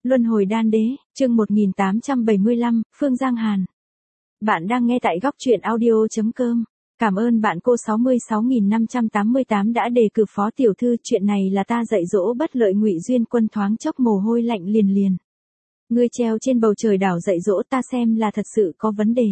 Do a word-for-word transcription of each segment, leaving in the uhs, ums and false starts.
Luân hồi đan đế, chương một nghìn tám trăm bảy mươi lăm, Phương Giang Hàn. Bạn đang nghe tại góc truyện audio.com. Cảm ơn bạn cô sáu mươi sáu nghìn năm trăm tám mươi tám đã đề cử phó tiểu thư. Chuyện này là ta dạy dỗ bất lợi. Ngụy Duyên Quân thoáng chốc mồ hôi lạnh liền liền. Ngươi treo trên bầu trời đảo dạy dỗ ta xem là thật sự có vấn đề.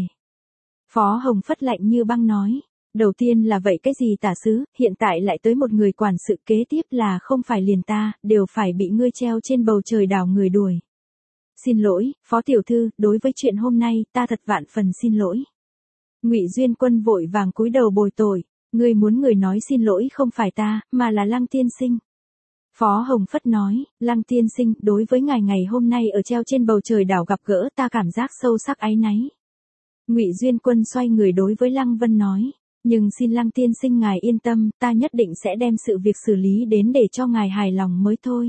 Phó Hồng Phất lạnh như băng nói. Đầu tiên là vậy cái gì tả sứ, hiện tại lại tới một người quản sự, kế tiếp là không phải liền ta, đều phải bị ngươi treo trên bầu trời đảo người đuổi. Xin lỗi, phó tiểu thư, đối với chuyện hôm nay, ta thật vạn phần xin lỗi. Ngụy Duyên Quân vội vàng cúi đầu bồi tội, ngươi muốn người nói xin lỗi không phải ta, mà là Lăng tiên sinh. Phó Hồng Phất nói, Lăng tiên sinh, đối với ngài ngày hôm nay ở treo trên bầu trời đảo gặp gỡ ta cảm giác sâu sắc áy náy. Ngụy Duyên Quân xoay người đối với Lăng Vân nói. Nhưng xin Lăng tiên sinh ngài yên tâm, ta nhất định sẽ đem sự việc xử lý đến để cho ngài hài lòng mới thôi.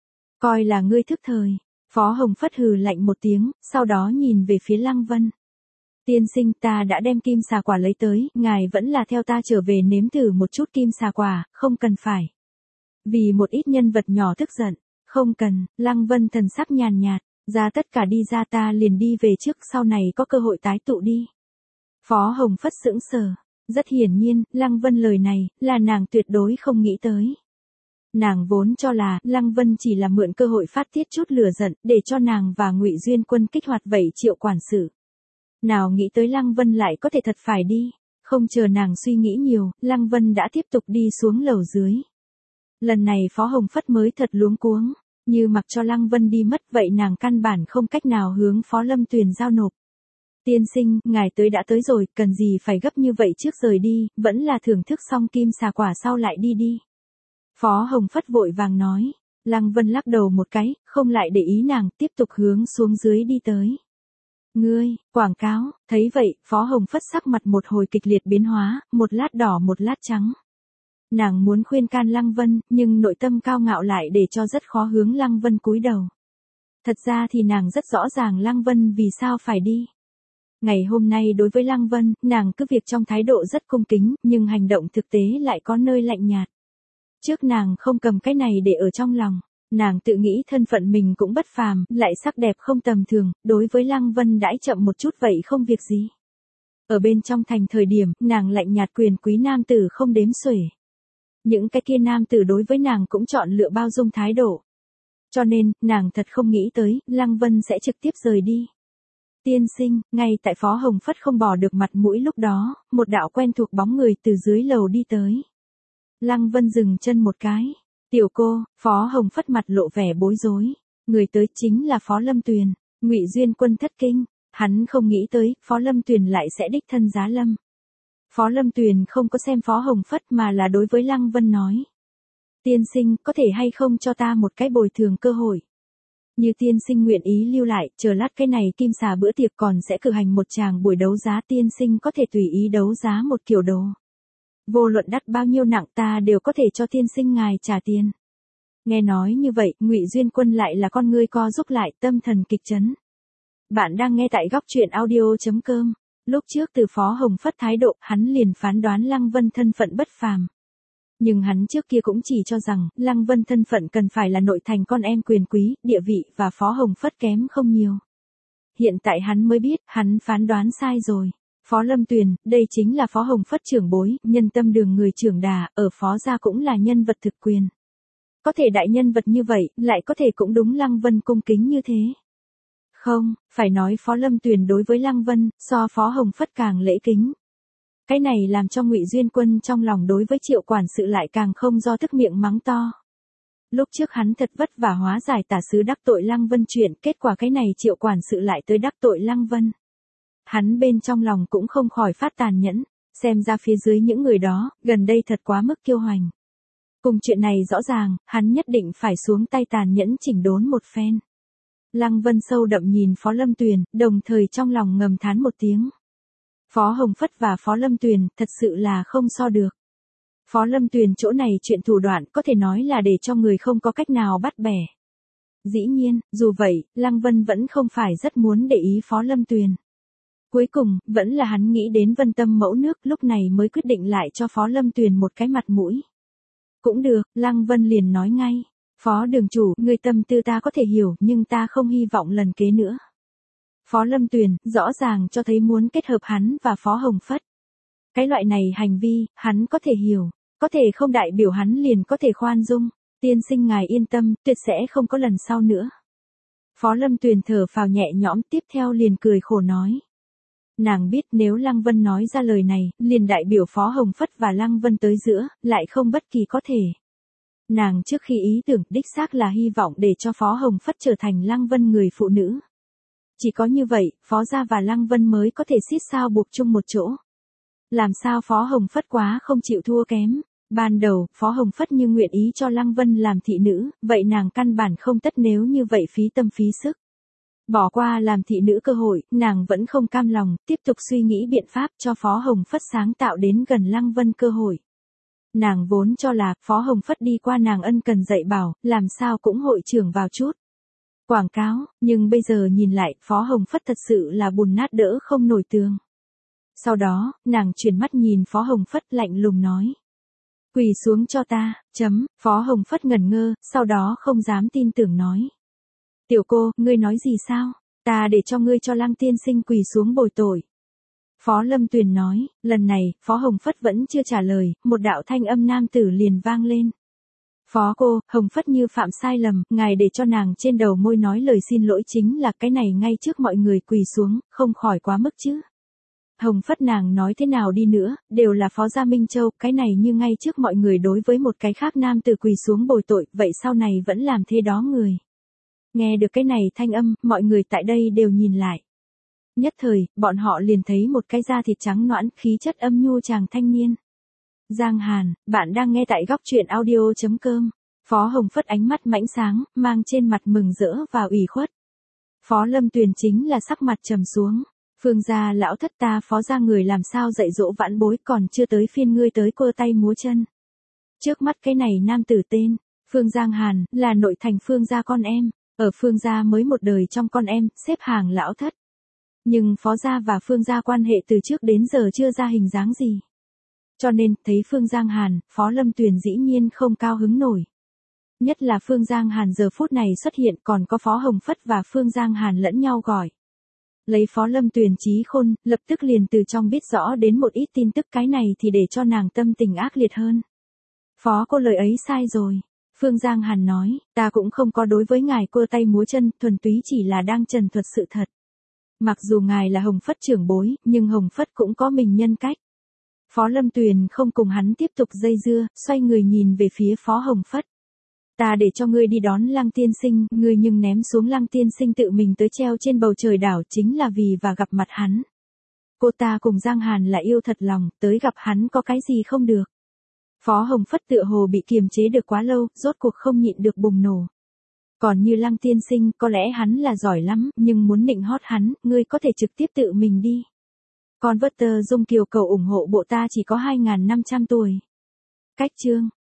Coi là ngươi thức thời. Phó Hồng Phất hừ lạnh một tiếng, sau đó nhìn về phía Lăng Vân. Tiên sinh, ta đã đem kim xà quả lấy tới, ngài vẫn là theo ta trở về nếm thử một chút kim xà quả, không cần phải. Vì một ít nhân vật nhỏ tức giận, không cần. Lăng Vân thần sắc nhàn nhạt, ra tất cả đi ra, ta liền đi về trước, sau này có cơ hội tái tụ đi. Phó Hồng Phất sững sờ. Rất hiển nhiên, Lăng Vân lời này, là nàng tuyệt đối không nghĩ tới. Nàng vốn cho là, Lăng Vân chỉ là mượn cơ hội phát tiết chút lửa giận, để cho nàng và Ngụy Duyên Quân kích hoạt vậy Triệu quản sự. Nào nghĩ tới Lăng Vân lại có thể thật phải đi. Không chờ nàng suy nghĩ nhiều, Lăng Vân đã tiếp tục đi xuống lầu dưới. Lần này Phó Hồng Phất mới thật luống cuống. Như mặc cho Lăng Vân đi mất vậy nàng căn bản không cách nào hướng Phó Lâm Tuyền giao nộp. Tiên sinh, ngài tới đã tới rồi, cần gì phải gấp như vậy trước rời đi, vẫn là thưởng thức xong kim xà quả sau lại đi đi. Phó Hồng Phất vội vàng nói. Lăng Vân lắc đầu một cái, không lại để ý nàng, tiếp tục hướng xuống dưới đi tới. Ngươi, quảng cáo, thấy vậy, Phó Hồng Phất sắc mặt một hồi kịch liệt biến hóa, một lát đỏ một lát trắng. Nàng muốn khuyên can Lăng Vân, nhưng nội tâm cao ngạo lại để cho rất khó hướng Lăng Vân cúi đầu. Thật ra thì nàng rất rõ ràng Lăng Vân vì sao phải đi. Ngày hôm nay đối với Lăng Vân, nàng cứ việc trong thái độ rất cung kính, nhưng hành động thực tế lại có nơi lạnh nhạt. Trước nàng không cầm cái này để ở trong lòng, nàng tự nghĩ thân phận mình cũng bất phàm, lại sắc đẹp không tầm thường, đối với Lăng Vân đãi chậm một chút vậy không việc gì. Ở bên trong thành thời điểm, nàng lạnh nhạt quyền quý nam tử không đếm xuể. Những cái kia nam tử đối với nàng cũng chọn lựa bao dung thái độ. Cho nên, nàng thật không nghĩ tới, Lăng Vân sẽ trực tiếp rời đi. Tiên sinh, ngay tại Phó Hồng Phất không bỏ được mặt mũi lúc đó, một đạo quen thuộc bóng người từ dưới lầu đi tới. Lăng Vân dừng chân một cái. Tiểu cô, Phó Hồng Phất mặt lộ vẻ bối rối. Người tới chính là Phó Lâm Tuyền. Ngụy Duyên Quân thất kinh. Hắn không nghĩ tới, Phó Lâm Tuyền lại sẽ đích thân giá lâm. Phó Lâm Tuyền không có xem Phó Hồng Phất mà là đối với Lăng Vân nói. Tiên sinh, có thể hay không cho ta một cái bồi thường cơ hội. Như tiên sinh nguyện ý lưu lại, chờ lát cái này kim xà bữa tiệc còn sẽ cử hành một tràng buổi đấu giá, tiên sinh có thể tùy ý đấu giá một kiểu đồ. Vô luận đắt bao nhiêu nặng ta đều có thể cho tiên sinh ngài trả tiền. Nghe nói như vậy, Ngụy Duyên Quân lại là con ngươi co rúm lại, tâm thần kịch chấn. Bạn đang nghe tại góc truyện audio.com. Lúc trước từ Phó Hồng Phất thái độ, hắn liền phán đoán Lăng Vân thân phận bất phàm. Nhưng hắn trước kia cũng chỉ cho rằng, Lăng Vân thân phận cần phải là nội thành con em quyền quý, địa vị và Phó Hồng Phất kém không nhiều. Hiện tại hắn mới biết, hắn phán đoán sai rồi. Phó Lâm Tuyền, đây chính là Phó Hồng Phất trưởng bối, nhân tâm đường người trưởng đà, ở Phó gia cũng là nhân vật thực quyền. Có thể đại nhân vật như vậy, lại có thể cũng đúng Lăng Vân cung kính như thế. Không, phải nói Phó Lâm Tuyền đối với Lăng Vân, so Phó Hồng Phất càng lễ kính. Cái này làm cho Ngụy Duyên Quân trong lòng đối với Triệu quản sự lại càng không do tức miệng mắng to. Lúc trước hắn thật vất vả hóa giải tả sứ đắc tội Lăng Vân chuyện, kết quả cái này Triệu quản sự lại tới đắc tội Lăng Vân. Hắn bên trong lòng cũng không khỏi phát tàn nhẫn, xem ra phía dưới những người đó, gần đây thật quá mức kiêu hoành. Cùng chuyện này rõ ràng, hắn nhất định phải xuống tay tàn nhẫn chỉnh đốn một phen. Lăng Vân sâu đậm nhìn Phó Lâm Tuyền, đồng thời trong lòng ngầm thán một tiếng. Phó Hồng Phất và Phó Lâm Tuyền thật sự là không so được. Phó Lâm Tuyền chỗ này chuyện thủ đoạn có thể nói là để cho người không có cách nào bắt bẻ. Dĩ nhiên, dù vậy, Lăng Vân vẫn không phải rất muốn để ý Phó Lâm Tuyền. Cuối cùng, vẫn là hắn nghĩ đến Vân Tâm mẫu nước, lúc này mới quyết định lại cho Phó Lâm Tuyền một cái mặt mũi. Cũng được, Lăng Vân liền nói ngay. Phó đường chủ, người tâm tư ta có thể hiểu, nhưng ta không hy vọng lần kế nữa. Phó Lâm Tuyền, rõ ràng cho thấy muốn kết hợp hắn và Phó Hồng Phất. Cái loại này hành vi, hắn có thể hiểu, có thể không đại biểu hắn liền có thể khoan dung. Tiên sinh ngài yên tâm, tuyệt sẽ không có lần sau nữa. Phó Lâm Tuyền thở phào nhẹ nhõm, tiếp theo liền cười khổ nói. Nàng biết nếu Lăng Vân nói ra lời này, liền đại biểu Phó Hồng Phất và Lăng Vân tới giữa, lại không bất kỳ có thể. Nàng trước khi ý tưởng đích xác là hy vọng để cho Phó Hồng Phất trở thành Lăng Vân người phụ nữ. Chỉ có như vậy, Phó gia và Lăng Vân mới có thể xít sao buộc chung một chỗ. Làm sao Phó Hồng Phất quá không chịu thua kém. Ban đầu, Phó Hồng Phất như nguyện ý cho Lăng Vân làm thị nữ, vậy nàng căn bản không tất nếu như vậy phí tâm phí sức. Bỏ qua làm thị nữ cơ hội, nàng vẫn không cam lòng, tiếp tục suy nghĩ biện pháp cho Phó Hồng Phất sáng tạo đến gần Lăng Vân cơ hội. Nàng vốn cho là Phó Hồng Phất đi qua nàng ân cần dạy bảo, làm sao cũng hội trưởng vào chút. Quảng cáo, nhưng bây giờ nhìn lại, Phó Hồng Phất thật sự là bùn nát đỡ không nổi tường. Sau đó, nàng chuyển mắt nhìn Phó Hồng Phất lạnh lùng nói. Quỳ xuống cho ta, chấm, Phó Hồng Phất ngẩn ngơ, sau đó không dám tin tưởng nói. Tiểu cô, ngươi nói gì sao? Ta để cho ngươi cho Lăng tiên sinh quỳ xuống bồi tội. Phó Lâm Tuyền nói, lần này, Phó Hồng Phất vẫn chưa trả lời, một đạo thanh âm nam tử liền vang lên. Phó cô, Hồng Phất như phạm sai lầm, ngài để cho nàng trên đầu môi nói lời xin lỗi chính là cái này ngay trước mọi người quỳ xuống, không khỏi quá mức chứ. Hồng Phất nàng nói thế nào đi nữa, đều là Phó gia Minh Châu, cái này như ngay trước mọi người đối với một cái khác nam tử quỳ xuống bồi tội, vậy sau này vẫn làm thế đó người. Nghe được cái này thanh âm, mọi người tại đây đều nhìn lại. Nhất thời, bọn họ liền thấy một cái da thịt trắng nõn, khí chất âm nhu chàng thanh niên. Giang Hàn, bạn đang nghe tại góc truyện audio chấm com. Phó Hồng Phất ánh mắt mãnh sáng, mang trên mặt mừng rỡ và ủy khuất. Phó Lâm Tuyền chính là sắc mặt trầm xuống. Phương gia lão thất ta Phó gia người làm sao dạy dỗ vãn bối, còn chưa tới phiên ngươi tới quơ tay múa chân. Trước mắt cái này nam tử tên, Phương Giang Hàn, là nội thành Phương gia con em, ở Phương gia mới một đời trong con em, xếp hàng lão thất. Nhưng Phó gia và Phương gia quan hệ từ trước đến giờ chưa ra hình dáng gì. Cho nên, thấy Phương Giang Hàn, Phó Lâm Tuyền dĩ nhiên không cao hứng nổi. Nhất là Phương Giang Hàn giờ phút này xuất hiện, còn có Phó Hồng Phất và Phương Giang Hàn lẫn nhau gọi. Lấy Phó Lâm Tuyền trí khôn, lập tức liền từ trong biết rõ đến một ít tin tức, cái này thì để cho nàng tâm tình ác liệt hơn. Phó cô lời ấy sai rồi. Phương Giang Hàn nói, ta cũng không có đối với ngài quơ tay múa chân, thuần túy chỉ là đang trần thuật sự thật. Mặc dù ngài là Hồng Phất trưởng bối, nhưng Hồng Phất cũng có mình nhân cách. Phó Lâm Tuyền không cùng hắn tiếp tục dây dưa, xoay người nhìn về phía Phó Hồng Phất. Ta để cho ngươi đi đón Lăng tiên sinh, ngươi nhưng ném xuống Lăng tiên sinh tự mình tới treo trên bầu trời đảo chính là vì và gặp mặt hắn. Cô ta cùng Giang Hàn là yêu thật lòng, tới gặp hắn có cái gì không được. Phó Hồng Phất tựa hồ bị kiềm chế được quá lâu, rốt cuộc không nhịn được bùng nổ. Còn như Lăng tiên sinh, có lẽ hắn là giỏi lắm, nhưng muốn nịnh hót hắn, ngươi có thể trực tiếp tự mình đi. Con vớt tờ Dung Kiều cầu ủng hộ bộ ta chỉ có hai nghìn năm trăm tuổi. Cách chương